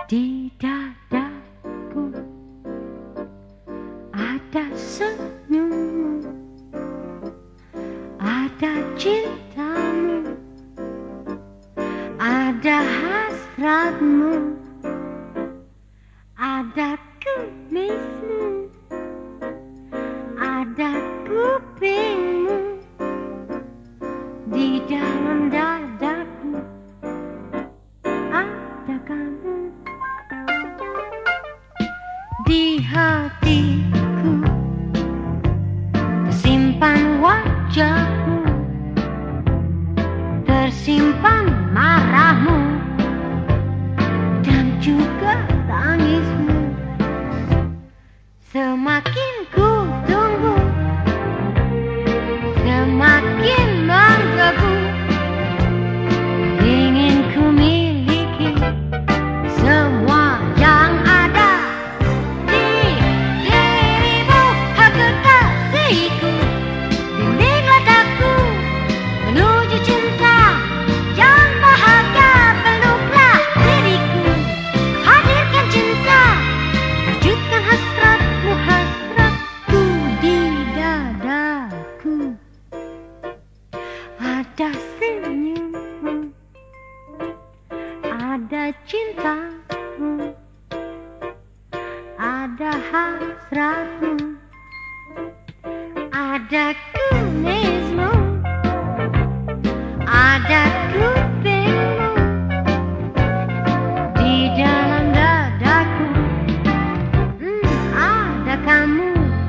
Di dadaku ada senyummu, ada cintamu, ada hasratmu, ada kumismu, ada kupingmu. Di dalam dadaku ada kamu. Di hatiku tersimpan wajahmu, tersimpan marahmu dan juga tangismu. Semakin ku tunggu, semakin menggebu, ingin ku miliki semua yang ada di dirimu. Aku kasihku, bimbinglah aku menuju cinta yang bahagia. Peluklah diriku, hadirkan cinta, wujudkan hasratmu, hasratku. Di dadaku ada senyummu, ada cintamu, ada hasratmu, ada kumismu, ada kupingmu. Di dalam dadaku ada kamu.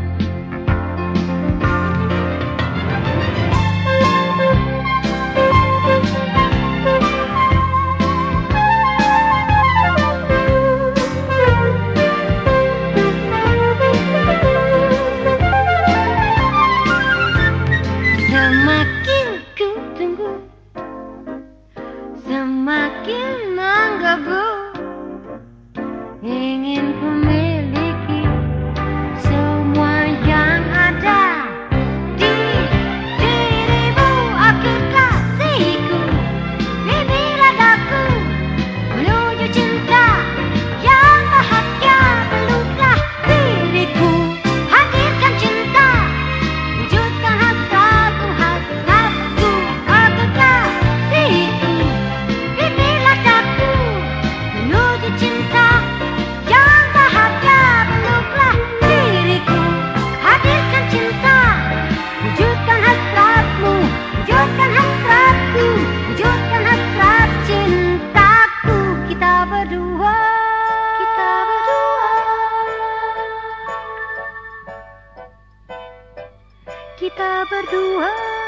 Semakin ku tunggu, semakin menggebu, ingin ku miliki semua yang ada di dirimu. Aku kasihku, bimbinglah aku menuju cinta yang bahagia. Peluklah diriku, hadirkan cinta, wujudkan hasratmu, hasratku. Aku kasihku, bimbinglah aku menuju cinta yang bahagia. Peluklah diriku, hadirkan cinta, wujudkan hasratmu, wujudkan hasratku, wujudkan hasrat cintaku. Kita berdua, kita berdua, kita berdua.